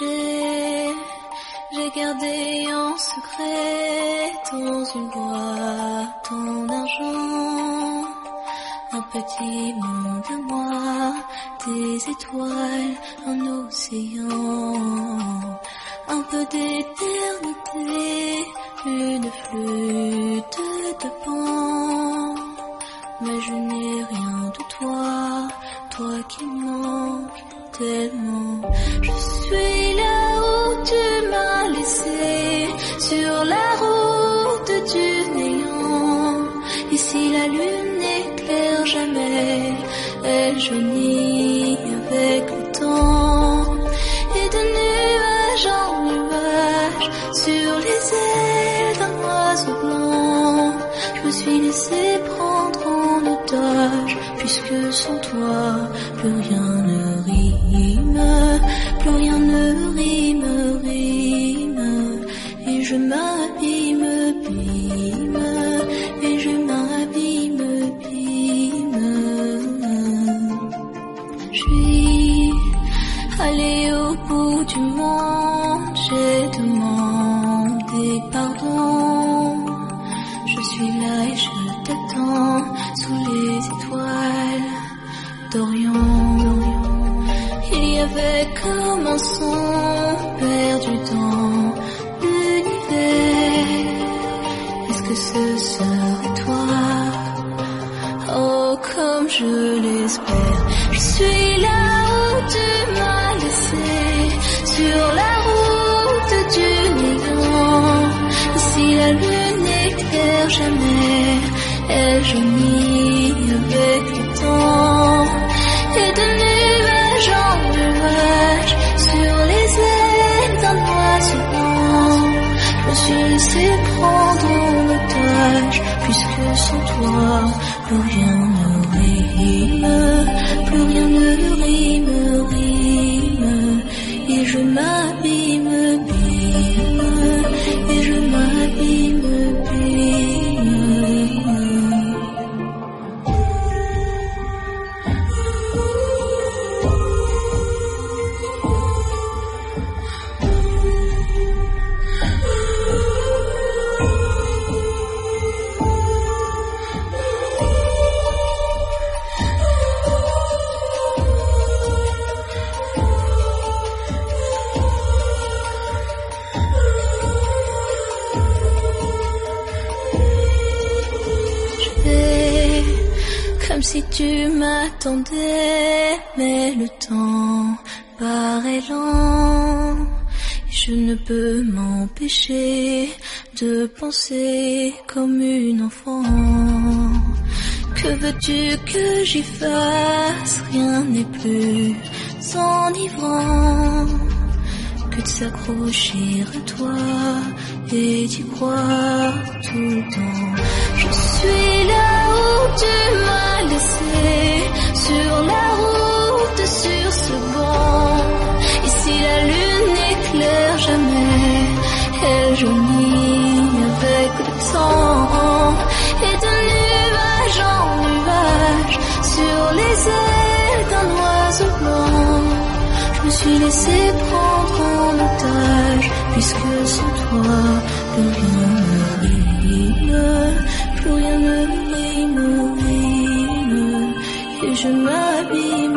J'ai gardé en secret dans une boîte en argent un petit monde à moi, des étoiles, un océan, un peu d'éternité, une flûte de pan. Mais je n'ai rien de toi, toi qui manques tellement. Je suis là où tu m'as laissé, sur la route du néant. Ici la lune n'éclaire jamais, elle jaunit avec le temps. Et de nuage en nuage, sur les ailes d'un oiseau blanc, je me suis laissé prendre en otage, puisque sans toi, plus rien ne rime, plus rien ne rime, et je m'abîme, et je m'abîme. Je suis allée au bout du monde, j'ai demandé pardon. Je suis là et je t'attends sous les étoiles d'Orient. Il y avait comme un son perdu dans l'univers. Est-ce que ce serait toi? Oh, comme je l'espère. Je suis là où tu m'as laissé, sur la route du néant. Ici la lune n'éclaire jamais, elle jaunit avec le temps. Et de nuage en nuage, sur les ailes d'un oiseau blanc, je me suis laissé prendre en otage, puisque sans toi, plus rien ne rime, plus rien ne rime, et je m'abîme, et je m'abîme, comme si tu m'attendais, mais le temps paraît lent. Et je ne peux m'empêcher de penser comme une enfant. Que veux-tu que j'y fasse? Rien n'est plus enivrant que de s'accrocher à toi et d'y croire tout le temps. Je suis là où tu m'as laissé, sur la route, sur ce banc. Ici la lune n'éclaire jamais, elle jaunit avec le temps. Et de nuage en nuage, sur les ailes d'un oiseau blanc, je me suis laissé prendre en otage, puisque sans toi, plus rien ne rime, plus rien ne rime, et je m'abîme.